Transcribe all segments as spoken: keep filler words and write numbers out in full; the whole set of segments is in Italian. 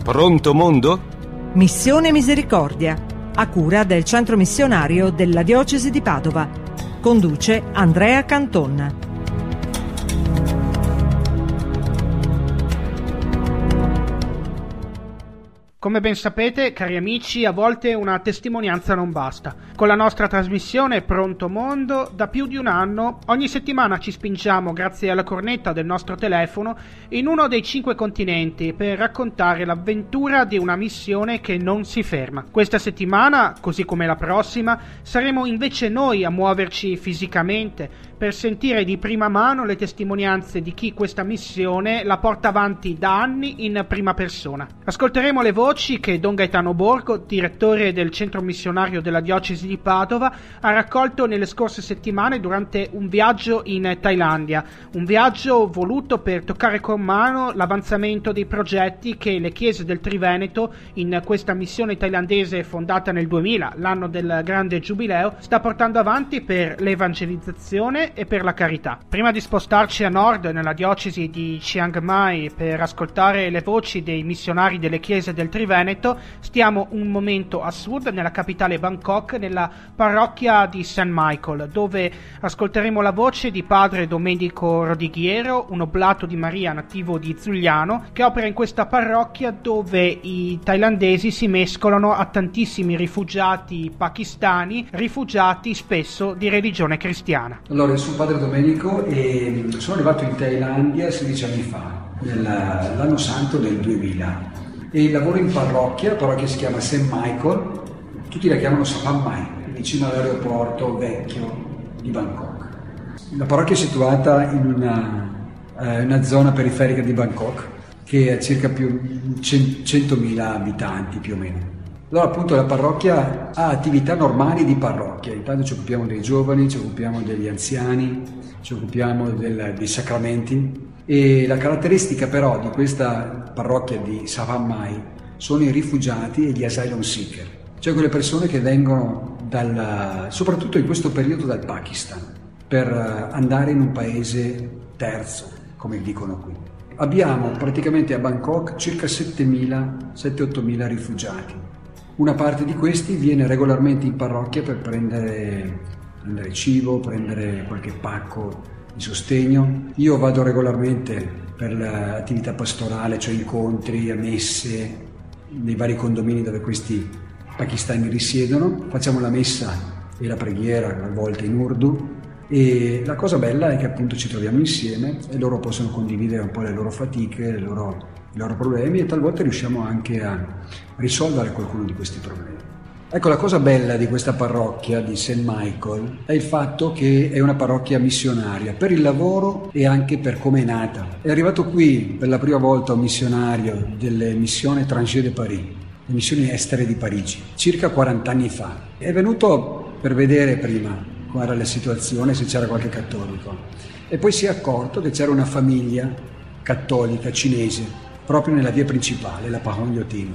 Pronto mondo? Missione Misericordia, a cura del Centro Missionario della Diocesi di Padova. Conduce Andrea Canton. Come ben sapete, cari amici, a volte una testimonianza non basta. Con la nostra trasmissione Pronto Mondo, da più di un anno, ogni settimana ci spingiamo, grazie alla cornetta del nostro telefono, in uno dei cinque continenti per raccontare l'avventura di una missione che non si ferma. Questa settimana, così come la prossima, saremo invece noi a muoverci fisicamente per sentire di prima mano le testimonianze di chi questa missione la porta avanti da anni in prima persona. Ascolteremo le voci che Don Gaetano Borgo, direttore del Centro Missionario della Diocesi di Padova, ha raccolto nelle scorse settimane durante un viaggio in Thailandia, un viaggio voluto per toccare con mano l'avanzamento dei progetti che le chiese del Triveneto, in questa missione thailandese fondata nel duemila, l'anno del grande giubileo, sta portando avanti per l'evangelizzazione e per la carità. Prima di spostarci a nord nella diocesi di Chiang Mai per ascoltare le voci dei missionari delle chiese del Triveneto, stiamo un momento a sud nella capitale Bangkok, nella parrocchia di Saint Michael, dove ascolteremo la voce di padre Domenico Rodighiero, un oblato di Maria nativo di Zugliano, che opera in questa parrocchia dove i thailandesi si mescolano a tantissimi rifugiati pakistani, rifugiati spesso di religione cristiana. Allora, sono padre Domenico e sono arrivato in Thailandia sedici anni fa, nell'anno santo del duemila, e lavoro in parrocchia, la parrocchia si chiama Saint Michael, tutti la chiamano Saphan Mai, vicino all'aeroporto vecchio di Bangkok. La parrocchia è situata in una, eh, una zona periferica di Bangkok che ha circa più centomila abitanti più o meno. Allora, appunto, la parrocchia ha attività normali di parrocchia. Intanto ci occupiamo dei giovani, ci occupiamo degli anziani, ci occupiamo del, dei sacramenti, e la caratteristica però di questa parrocchia di Saphan Mai sono i rifugiati e gli asylum seeker, cioè quelle persone che vengono dal, soprattutto in questo periodo dal Pakistan, per andare in un paese terzo, come dicono qui. Abbiamo praticamente a Bangkok circa settemila, sette ottomila rifugiati. Una parte di questi viene regolarmente in parrocchia per prendere, prendere cibo, prendere qualche pacco di sostegno. Io vado regolarmente per l'attività pastorale, cioè incontri, messe, nei vari condomini dove questi pakistani risiedono. Facciamo la messa e la preghiera a volte in urdu, e la cosa bella è che appunto ci troviamo insieme e loro possono condividere un po' le loro fatiche, le loro, i loro problemi, e talvolta riusciamo anche a risolvere qualcuno di questi problemi. Ecco, la cosa bella di questa parrocchia di Saint Michael è il fatto che è una parrocchia missionaria per il lavoro e anche per come è nata. È arrivato qui per la prima volta un missionario delle missioni étrangères de Paris, le missioni estere di Parigi, circa quaranta anni fa. È venuto per vedere prima come era la situazione, se c'era qualche cattolico, e poi si è accorto che c'era una famiglia cattolica cinese proprio nella via principale, la Phang Ngo Tin,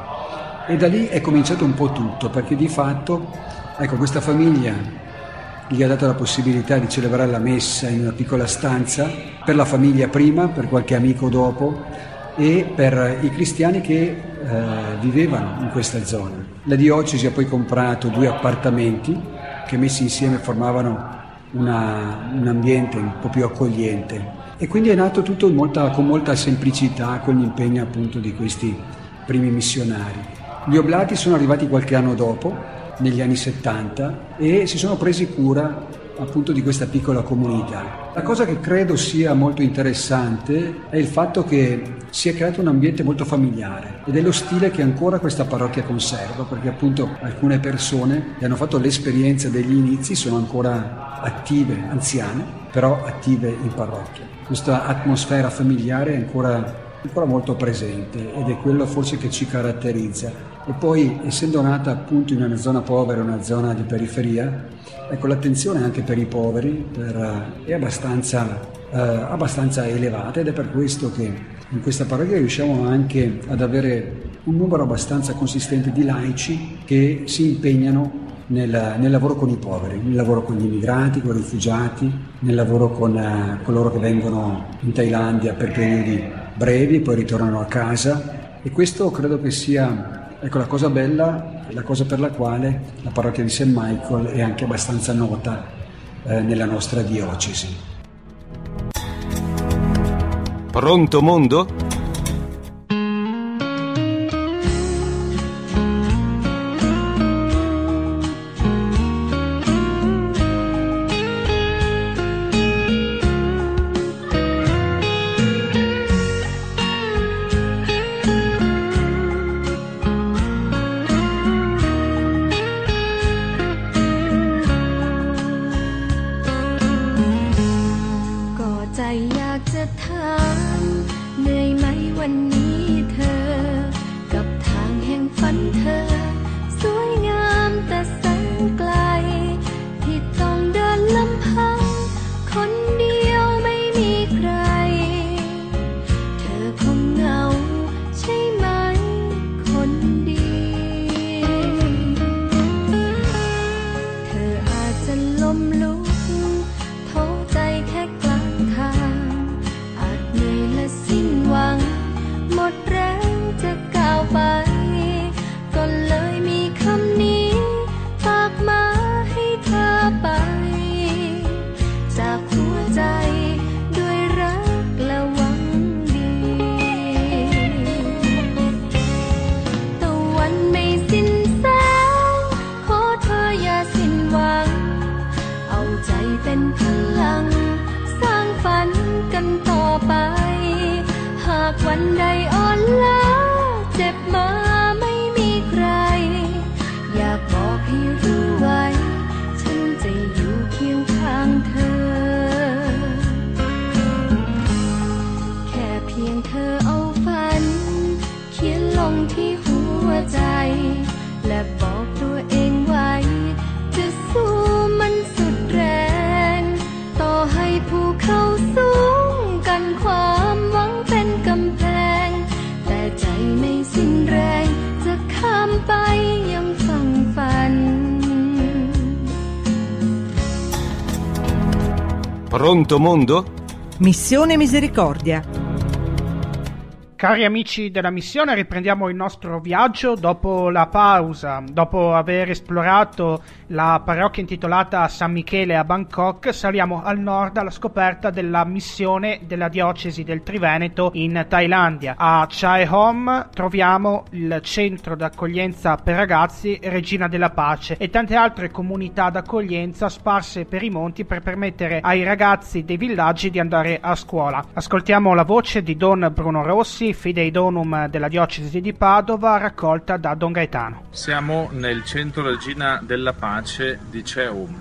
e da lì è cominciato un po' tutto, perché di fatto, ecco, questa famiglia gli ha dato la possibilità di celebrare la messa in una piccola stanza, per la famiglia prima, per qualche amico dopo, e per i cristiani che eh, vivevano in questa zona. La diocesi ha poi comprato due appartamenti che messi insieme formavano una, un ambiente un po' più accogliente, e quindi è nato tutto in molta, con molta semplicità, con l'impegno appunto di questi primi missionari. Gli oblati sono arrivati qualche anno dopo, negli anni settanta, e si sono presi cura appunto di questa piccola comunità. La cosa che credo sia molto interessante è il fatto che si è creato un ambiente molto familiare, ed è lo stile che ancora questa parrocchia conserva, perché appunto alcune persone che hanno fatto l'esperienza degli inizi sono ancora attive, anziane, però attive in parrocchia. Questa atmosfera familiare è ancora ancora molto presente, ed è quello forse che ci caratterizza. E poi, essendo nata appunto in una zona povera, una zona di periferia, ecco, l'attenzione anche per i poveri per, è abbastanza, eh, abbastanza elevata, ed è per questo che in questa parrocchia riusciamo anche ad avere un numero abbastanza consistente di laici che si impegnano nel, nel lavoro con i poveri, nel lavoro con gli immigrati, con i rifugiati, nel lavoro con eh, coloro che vengono in Thailandia per periodi brevi e poi ritornano a casa, E questo credo che sia, ecco, la cosa bella, la cosa per la quale la parrocchia di Saint Michael è anche abbastanza nota eh, nella nostra diocesi. Pronto mondo? Pronto mondo? Missione Misericordia. Cari amici della missione, riprendiamo il nostro viaggio dopo la pausa. Dopo aver esplorato la parrocchia intitolata San Michele a Bangkok, saliamo al nord alla scoperta della missione della diocesi del Triveneto in Thailandia. A Chai Hom troviamo il centro d'accoglienza per ragazzi Regina della Pace e tante altre comunità d'accoglienza sparse per i monti per permettere ai ragazzi dei villaggi di andare a scuola. Ascoltiamo la voce di Don Bruno Rossi, Fidei Donum della diocesi di Padova, raccolta da Don Gaetano. Siamo nel centro Regina della Pace di Chai Hom,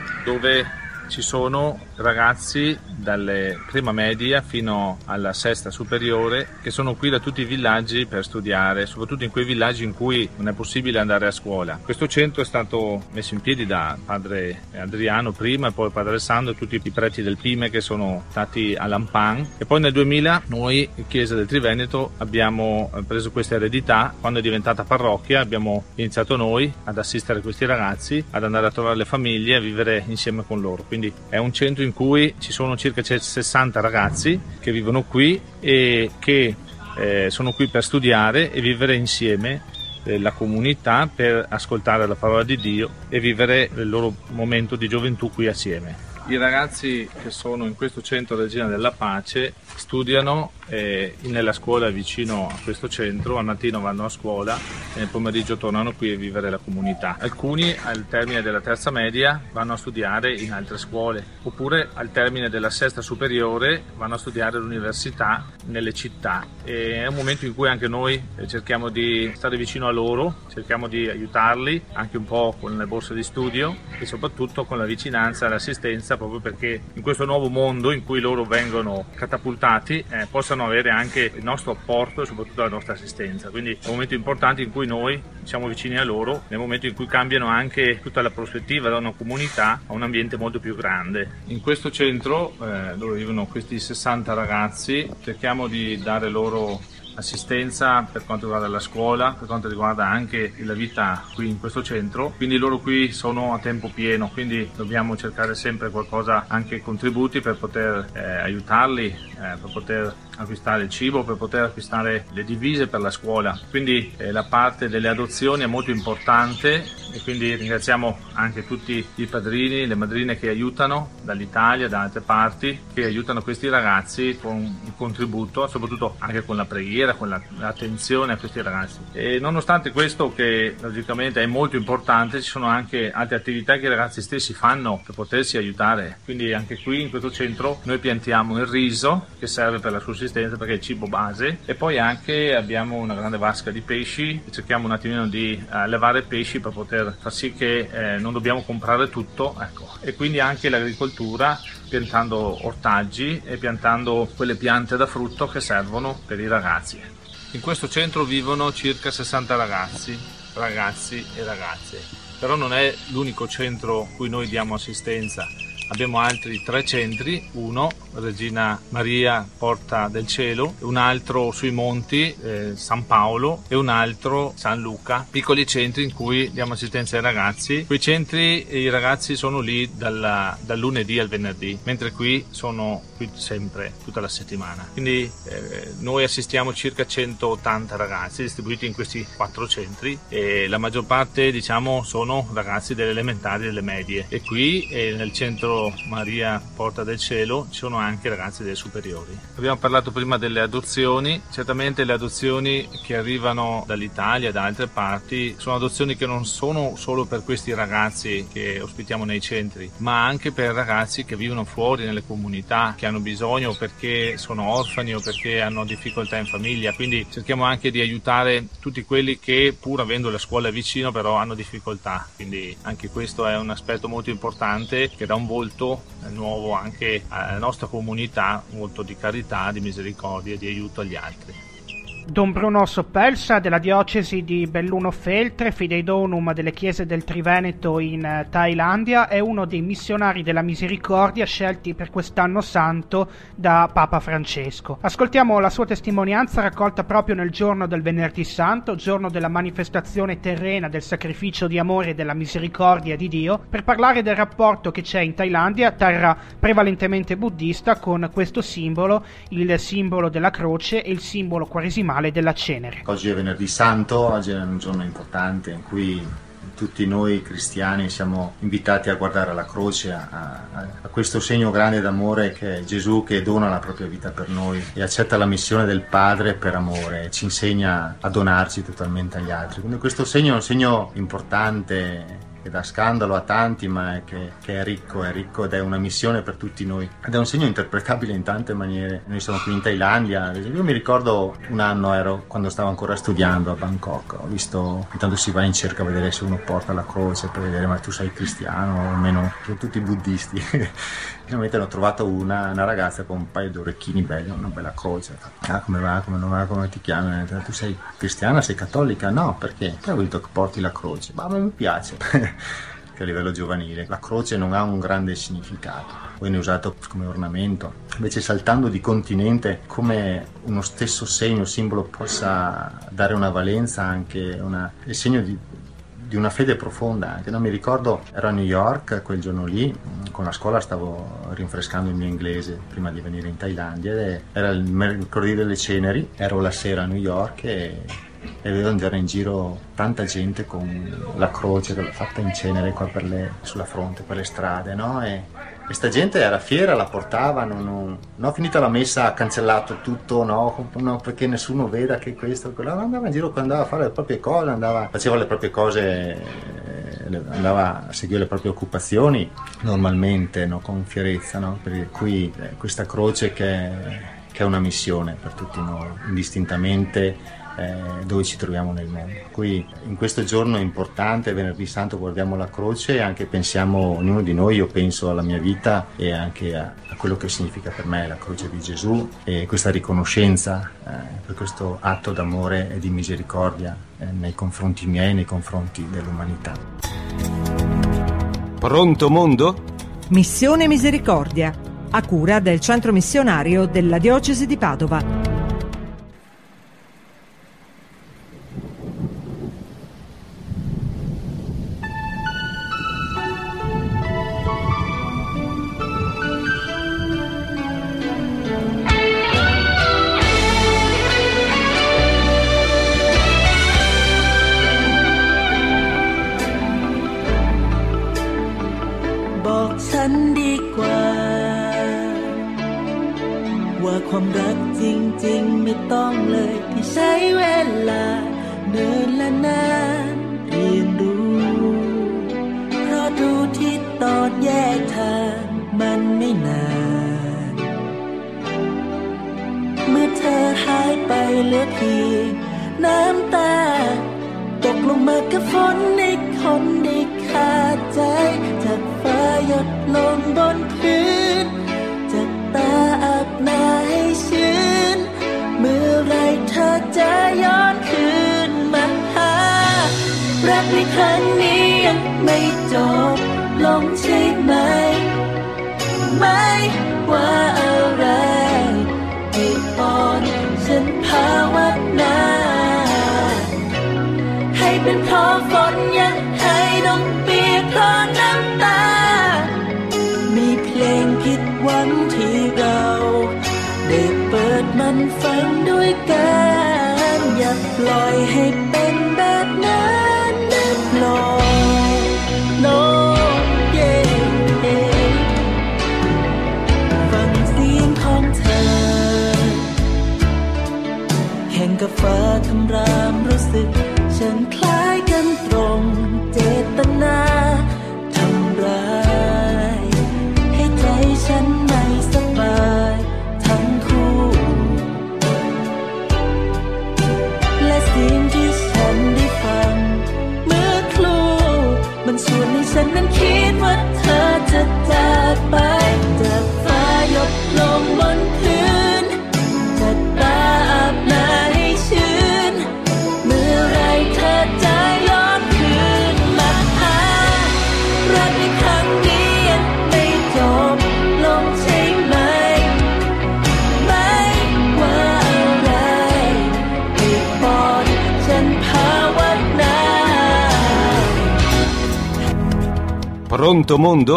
dove ci sono ragazzi dalle prima media fino alla sesta superiore che sono qui da tutti i villaggi per studiare, soprattutto in quei villaggi in cui non è possibile andare a scuola. Questo centro è stato messo in piedi da padre Adriano prima e poi padre Sandro e tutti i preti del Pime che sono stati a Lampan, e poi nel duemila noi, Chiesa del Triveneto, abbiamo preso questa eredità. Quando è diventata parrocchia abbiamo iniziato noi ad assistere questi ragazzi, ad andare a trovare le famiglie e a vivere insieme con loro. Quindi è un centro in cui ci sono circa sessanta ragazzi che vivono qui e che eh, sono qui per studiare e vivere insieme eh, la comunità, per ascoltare la parola di Dio e vivere il loro momento di gioventù qui assieme. I ragazzi che sono in questo centro Regina della Pace studiano eh, nella scuola vicino a questo centro, al mattino vanno a scuola e nel pomeriggio tornano qui a vivere la comunità. Alcuni al termine della terza media vanno a studiare in altre scuole, oppure al termine della sesta superiore vanno a studiare all'università nelle città. E è un momento in cui anche noi cerchiamo di stare vicino a loro, cerchiamo di aiutarli anche un po' con le borse di studio e soprattutto con la vicinanza e l'assistenza, proprio perché in questo nuovo mondo in cui loro vengono catapultati eh, possano avere anche il nostro apporto e soprattutto la nostra assistenza. Quindi è un momento importante in cui noi siamo vicini a loro, nel momento in cui cambiano anche tutta la prospettiva da una comunità a un ambiente molto più grande. In questo centro eh, dove vivono questi sessanta ragazzi cerchiamo di dare loro assistenza per quanto riguarda la scuola, per quanto riguarda anche la vita qui in questo centro, quindi loro qui sono a tempo pieno, quindi dobbiamo cercare sempre qualcosa, anche contributi per poter eh, aiutarli, eh, per poter acquistare il cibo, per poter acquistare le divise per la scuola. Quindi eh, la parte delle adozioni è molto importante e quindi ringraziamo anche tutti i padrini, le madrine che aiutano dall'Italia, da altre parti, che aiutano questi ragazzi con il contributo, soprattutto anche con la preghiera, con la, l'attenzione a questi ragazzi. E nonostante questo, che logicamente è molto importante, ci sono anche altre attività che i ragazzi stessi fanno per potersi aiutare. Quindi anche qui in questo centro noi piantiamo il riso, che serve per la sussistenza perché è il cibo base, e poi anche abbiamo una grande vasca di pesci, cerchiamo un attimino di uh, allevare pesci per poter far sì che eh, non dobbiamo comprare tutto, ecco. E quindi anche l'agricoltura, piantando ortaggi e piantando quelle piante da frutto che servono per i ragazzi. In questo centro vivono circa sessanta ragazzi, ragazzi e ragazze, però non è l'unico centro cui noi diamo assistenza. Abbiamo altri tre centri, uno Regina Maria Porta del Cielo, un altro sui monti eh, San Paolo e un altro San Luca, piccoli centri in cui diamo assistenza ai ragazzi. Quei centri i ragazzi sono lì dalla, dal lunedì al venerdì, mentre qui sono qui sempre tutta la settimana. Quindi eh, noi assistiamo circa centottanta ragazzi distribuiti in questi quattro centri e la maggior parte, diciamo, sono ragazzi delle elementari e delle medie, e qui eh, nel centro Maria Porta del Cielo ci sono anche ragazzi delle superiori. Abbiamo parlato prima delle adozioni. Certamente le adozioni che arrivano dall'Italia e da altre parti sono adozioni che non sono solo per questi ragazzi che ospitiamo nei centri, ma anche per ragazzi che vivono fuori nelle comunità, che hanno bisogno perché sono orfani o perché hanno difficoltà in famiglia. Quindi cerchiamo anche di aiutare tutti quelli che, pur avendo la scuola vicino, però hanno difficoltà. Quindi anche questo è un aspetto molto importante che dà un volto nuovo anche alla nostra comunità, molto di carità, di misericordia e di aiuto agli altri. Don Bruno Soppelsa, della diocesi di Belluno-Feltre, Fidei Donum delle chiese del Triveneto in Thailandia, è uno dei missionari della misericordia scelti per quest'anno santo da Papa Francesco. Ascoltiamo la sua testimonianza raccolta proprio nel giorno del Venerdì Santo, giorno della manifestazione terrena del sacrificio di amore e della misericordia di Dio, per parlare del rapporto che c'è in Thailandia, terra prevalentemente buddista, con questo simbolo, il simbolo della croce e il simbolo quaresimale della cenere. Oggi è Venerdì Santo, oggi è un giorno importante in cui tutti noi cristiani siamo invitati a guardare alla croce, a, a, a questo segno grande d'amore che è Gesù, che dona la propria vita per noi e accetta la missione del Padre per amore, ci insegna a donarci totalmente agli altri. Quindi questo segno è un segno importante, che dà scandalo a tanti, ma è che, che è ricco, è ricco ed è una missione per tutti noi. Ed è un segno interpretabile in tante maniere. Noi siamo qui in Thailandia, io mi ricordo un anno, ero quando stavo ancora studiando a Bangkok, ho visto, intanto si va in cerca a vedere se uno porta la croce, per vedere ma tu sei cristiano o almeno, sono tutti buddisti. Finalmente ne ho trovato una, una ragazza con un paio di orecchini belli, una bella croce. Ah, come va, come non va, come ti chiami? Tu sei cristiana, sei cattolica? No, perché? Poi ho detto che porti la croce. Ma mi piace. Che a livello giovanile la croce non ha un grande significato, viene usato come ornamento, invece saltando di continente, come uno stesso segno, simbolo possa dare una valenza, anche una, il segno di, di una fede profonda. Anche, non mi ricordo, ero a New York quel giorno lì, con la scuola stavo rinfrescando il mio inglese prima di venire in Thailandia, ed era il mercoledì delle ceneri, ero la sera a New York e e vedo andare in giro tanta gente con la croce fatta in cenere qua per le, sulla fronte, per le strade, no? E questa gente era fiera, la portava, non, non, no, finita la messa ha cancellato tutto, no, no, perché nessuno veda che questo, quello, andava in giro, andava a fare le proprie cose, andava, faceva le proprie cose, andava a seguire le proprie occupazioni normalmente, no, con fierezza, no? Per cui eh, questa croce che, che è una missione per tutti noi, indistintamente Eh, dove ci troviamo nel mondo. Qui in questo giorno importante, Venerdì Santo, guardiamo la croce e anche pensiamo, ognuno di noi, io penso alla mia vita e anche a, a quello che significa per me la croce di Gesù, e questa riconoscenza eh, per questo atto d'amore e di misericordia eh, nei confronti miei, nei confronti dell'umanità. Pronto mondo? Missione Misericordia, a cura del centro missionario della diocesi di Padova. นดีกว่าว่าความรักจริงๆไม่ต้องเลยที่ใช้เวลาเนิ่นและนานเรียนรู้เพราะดูที่ตอนแยกทางมันไม่นานเมื่อเธอหายไปเหลือเพียงน้ำตาตกลงมากับฝนในคนได้ขาดใจจากฟ้าหยดลงบนพื้นจากตาอาบหน้าให้ชื้นเมื่อไรเธอจะย้อนคืนมาหารักในครั้งนี้ยังไม่จบลงใช่ไหมไม่ว่าอะไรให้อ่อนฉันภาวนาให้เป็นเพราะฝนยังให้ต้องเปียกเพราะน้ำตามีเพลงผิดหวังที่เราได้เปิดมันฟังด้วยกันอย่าปล่อยให้เป็นแบบนั้นนะปล่อยโน้เย่ฟังเสียงของเธอแข่งกับฟ้าคำรามรู้สึกฉันคล้ายกันตรงเจตนาทำร้ายให้ใจฉันไม่สบายทั้งคู่และสิ่งที่ฉันได้ฟังเมื่อครู่มันชวนให้ฉันนั้นคิดว่าเธอจะจากไปจากฟ้าหยดลงบนพื้นจากตาอาบหน้าให้ชื้นเมื่อไรเธอจะย้อนคืนมาหารักในครั้งนี้ยังไม่จบลงใช่ไหมไม่ว่าอะไรให้ปอดฉันภาวนา Pronto mondo?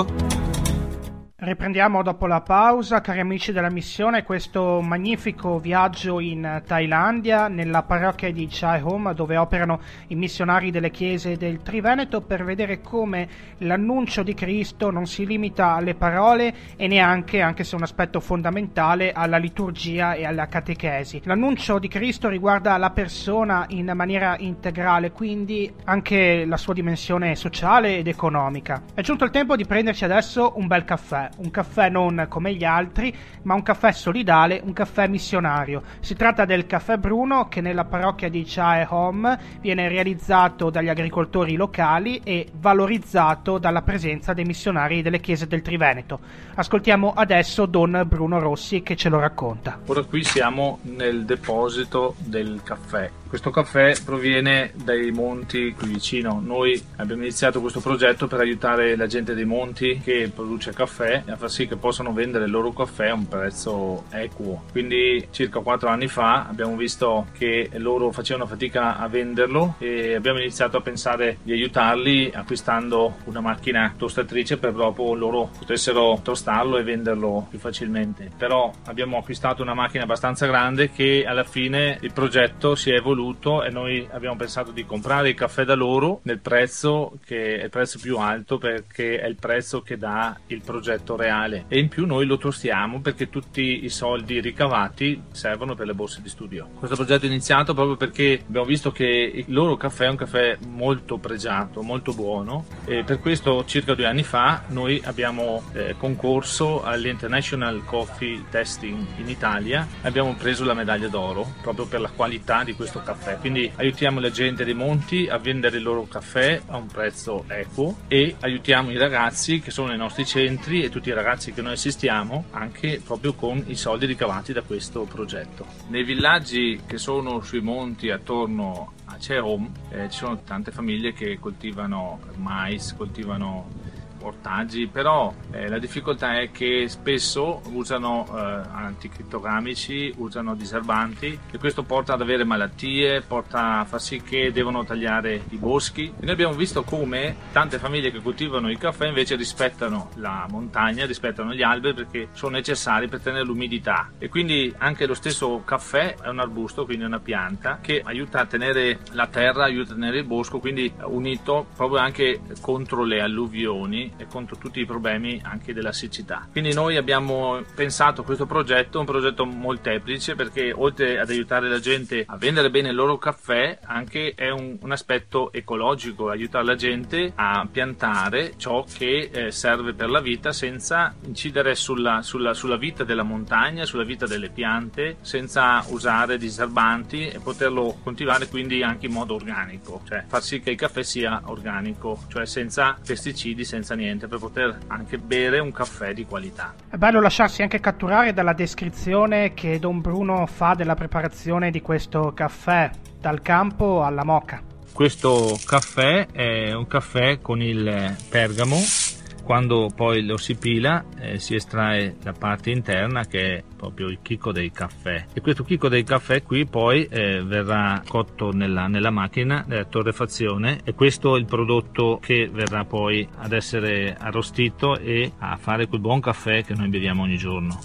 Riprendiamo dopo la pausa, cari amici della missione, questo magnifico viaggio in Thailandia, nella parrocchia di Chai Hom, dove operano i missionari delle chiese del Triveneto, per vedere come l'annuncio di Cristo non si limita alle parole e neanche, anche se è un aspetto fondamentale, alla liturgia e alla catechesi. L'annuncio di Cristo riguarda la persona in maniera integrale, quindi anche la sua dimensione sociale ed economica. È giunto il tempo di prenderci adesso un bel caffè. Un caffè non come gli altri, ma un caffè solidale, un caffè missionario. Si tratta del caffè Bruno, che nella parrocchia di Chai Hom viene realizzato dagli agricoltori locali e valorizzato dalla presenza dei missionari delle chiese del Triveneto. Ascoltiamo adesso Don Bruno Rossi che ce lo racconta. Ora qui siamo nel deposito del caffè. Questo caffè proviene dai monti qui vicino. Noi abbiamo iniziato questo progetto per aiutare la gente dei monti che produce caffè a far sì che possano vendere il loro caffè a un prezzo equo. Quindi circa quattro anni fa abbiamo visto che loro facevano fatica a venderlo e abbiamo iniziato a pensare di aiutarli acquistando una macchina tostatrice per dopo loro potessero tostarlo e venderlo più facilmente. Però abbiamo acquistato una macchina abbastanza grande che alla fine il progetto si è evoluto e noi abbiamo pensato di comprare il caffè da loro nel prezzo che è il prezzo più alto, perché è il prezzo che dà il progetto reale, e in più noi lo tostiamo perché tutti i soldi ricavati servono per le borse di studio. Questo progetto è iniziato proprio perché abbiamo visto che il loro caffè è un caffè molto pregiato, molto buono, e per questo circa due anni fa noi abbiamo eh, concorso all'International Coffee Testing in Italia, abbiamo preso la medaglia d'oro proprio per la qualità di questo caffè. Quindi aiutiamo la gente dei monti a vendere il loro caffè a un prezzo equo e aiutiamo i ragazzi che sono nei nostri centri e tutti i ragazzi che noi assistiamo anche proprio con i soldi ricavati da questo progetto. Nei villaggi che sono sui monti attorno a Chai Hom eh, ci sono tante famiglie che coltivano mais, coltivano ortaggi, però eh, la difficoltà è che spesso usano eh, anticrittogamici, usano diserbanti, e questo porta ad avere malattie, porta a far sì che devono tagliare i boschi. E noi abbiamo visto come tante famiglie che coltivano il caffè invece rispettano la montagna, rispettano gli alberi perché sono necessari per tenere l'umidità, e quindi anche lo stesso caffè è un arbusto, quindi una pianta che aiuta a tenere la terra, aiuta a tenere il bosco, quindi unito proprio anche contro le alluvioni e contro tutti i problemi anche della siccità. Quindi noi abbiamo pensato a questo progetto, un progetto molteplice, perché oltre ad aiutare la gente a vendere bene il loro caffè, anche è un, un aspetto ecologico, aiutare la gente a piantare ciò che eh, serve per la vita senza incidere sulla, sulla, sulla vita della montagna, sulla vita delle piante, senza usare diserbanti e poterlo coltivare quindi anche in modo organico, cioè far sì che il caffè sia organico, cioè senza pesticidi, senza niente, per poter anche bere un caffè di qualità. È bello lasciarsi anche catturare dalla descrizione che Don Bruno fa della preparazione di questo caffè, dal campo alla moka. Questo caffè è un caffè con il pergamo. Quando poi lo si pila eh, si estrae la parte interna, che è proprio il chicco del caffè, e questo chicco del caffè qui poi eh, verrà cotto nella, nella macchina della torrefazione, e questo è il prodotto che verrà poi ad essere arrostito e a fare quel buon caffè che noi beviamo ogni giorno.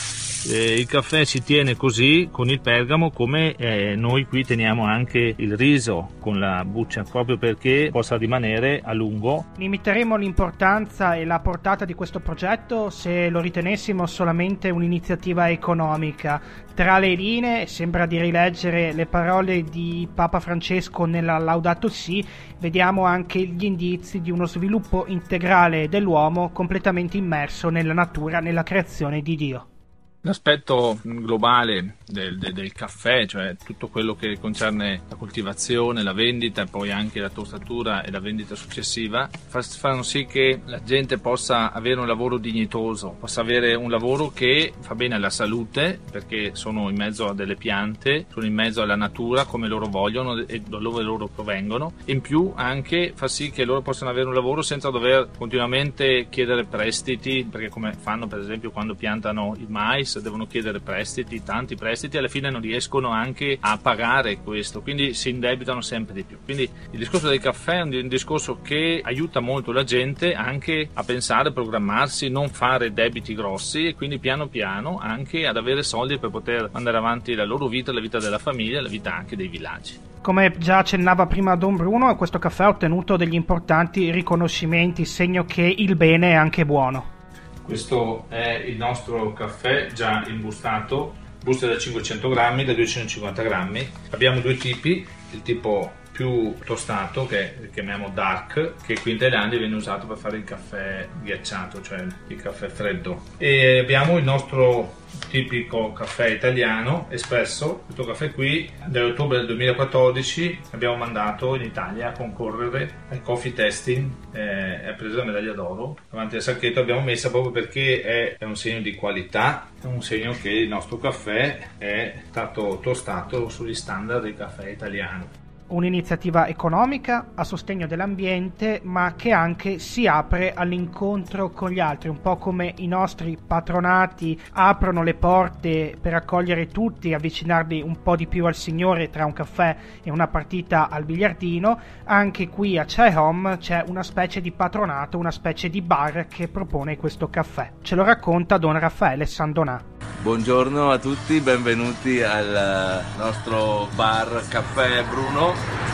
Eh, il caffè si tiene così con il pergamo, come eh, noi qui teniamo anche il riso con la buccia, proprio perché possa rimanere a lungo. Limiteremo l'importanza e la portata di questo progetto se lo ritenessimo solamente un'iniziativa economica. Tra le linee sembra di rileggere le parole di Papa Francesco nella Laudato Si, vediamo anche gli indizi di uno sviluppo integrale dell'uomo completamente immerso nella natura, nella creazione di Dio. L'aspetto globale del, del, del caffè, cioè tutto quello che concerne la coltivazione, la vendita e poi anche la tostatura e la vendita successiva, fa, fanno sì che la gente possa avere un lavoro dignitoso, possa avere un lavoro che fa bene alla salute, perché sono in mezzo a delle piante, sono in mezzo alla natura come loro vogliono e da dove loro provengono, e in più anche fa sì che loro possano avere un lavoro senza dover continuamente chiedere prestiti, perché come fanno per esempio quando piantano il mais, devono chiedere prestiti, tanti prestiti, alla fine non riescono anche a pagare questo, quindi si indebitano sempre di più. Quindi il discorso del caffè è un discorso che aiuta molto la gente anche a pensare, programmarsi, non fare debiti grossi, e quindi piano piano anche ad avere soldi per poter andare avanti la loro vita, la vita della famiglia, la vita anche dei villaggi. Come già accennava prima Don Bruno, questo caffè ha ottenuto degli importanti riconoscimenti, segno che il bene è anche buono. Questo è il nostro caffè già imbustato, buste da cinquecento grammi, da duecentocinquanta grammi. Abbiamo due tipi, il tipo più tostato, che chiamiamo dark, che qui in Thailandia viene usato per fare il caffè ghiacciato, cioè il caffè freddo. E abbiamo il nostro tipico caffè italiano espresso. Questo caffè qui nell'ottobre del duemilaquattordici abbiamo mandato in Italia a concorrere al coffee testing, eh, ha preso la medaglia d'oro davanti al sacchetto, abbiamo messa proprio perché è, è un segno di qualità, è un segno che il nostro caffè è stato tostato sugli standard del caffè italiano. Un'iniziativa economica a sostegno dell'ambiente, ma che anche si apre all'incontro con gli altri, un po' come i nostri patronati aprono le porte per accogliere tutti, avvicinarli un po' di più al Signore tra un caffè e una partita al biliardino. Anche qui a Chai Hom c'è una specie di patronato, una specie di bar che propone questo caffè. Ce lo racconta Don Raffaele Sandonà. Buongiorno a tutti, benvenuti al nostro bar Caffè Bruno,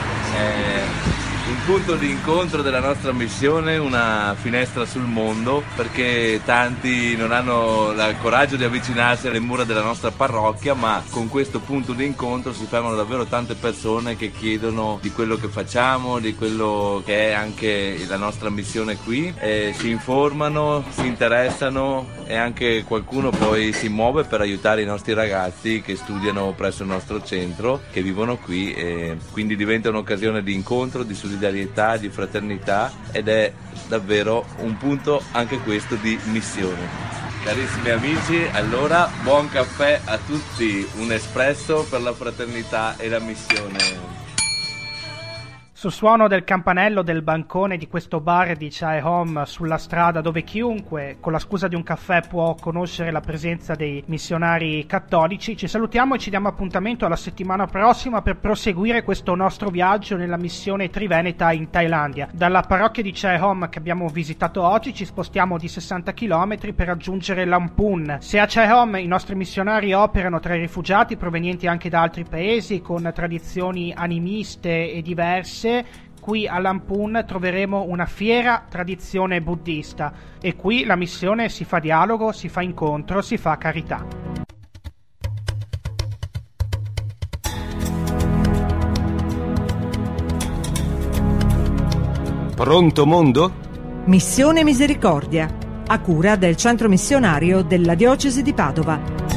eh, un punto di incontro della nostra missione, una finestra sul mondo, perché tanti non hanno il coraggio di avvicinarsi alle mura della nostra parrocchia, ma con questo punto di incontro si fermano davvero tante persone che chiedono di quello che facciamo, di quello che è anche la nostra missione qui, e si informano, si interessano, e anche qualcuno poi si muove per aiutare i nostri ragazzi che studiano presso il nostro centro, che vivono qui, e quindi diventa un'occasione di incontro, di solidarietà, di fraternità, ed è davvero un punto anche questo di missione. Carissimi amici, allora buon caffè a tutti, un espresso per la fraternità e la missione. Sul suono del campanello del bancone di questo bar di Chai Hom, sulla strada dove chiunque con la scusa di un caffè può conoscere la presenza dei missionari cattolici, ci salutiamo e ci diamo appuntamento alla settimana prossima per proseguire questo nostro viaggio nella missione triveneta in Thailandia. Dalla parrocchia di Chai Hom che abbiamo visitato oggi ci spostiamo di sessanta chilometri per raggiungere Lamphun. Se a Chai Hom i nostri missionari operano tra i rifugiati provenienti anche da altri paesi con tradizioni animiste e diverse, sé, qui a Lamphun troveremo una fiera tradizione buddista e qui la missione si fa dialogo, si fa incontro, si fa carità. Pronto mondo? Missione Misericordia, a cura del Centro Missionario della Diocesi di Padova.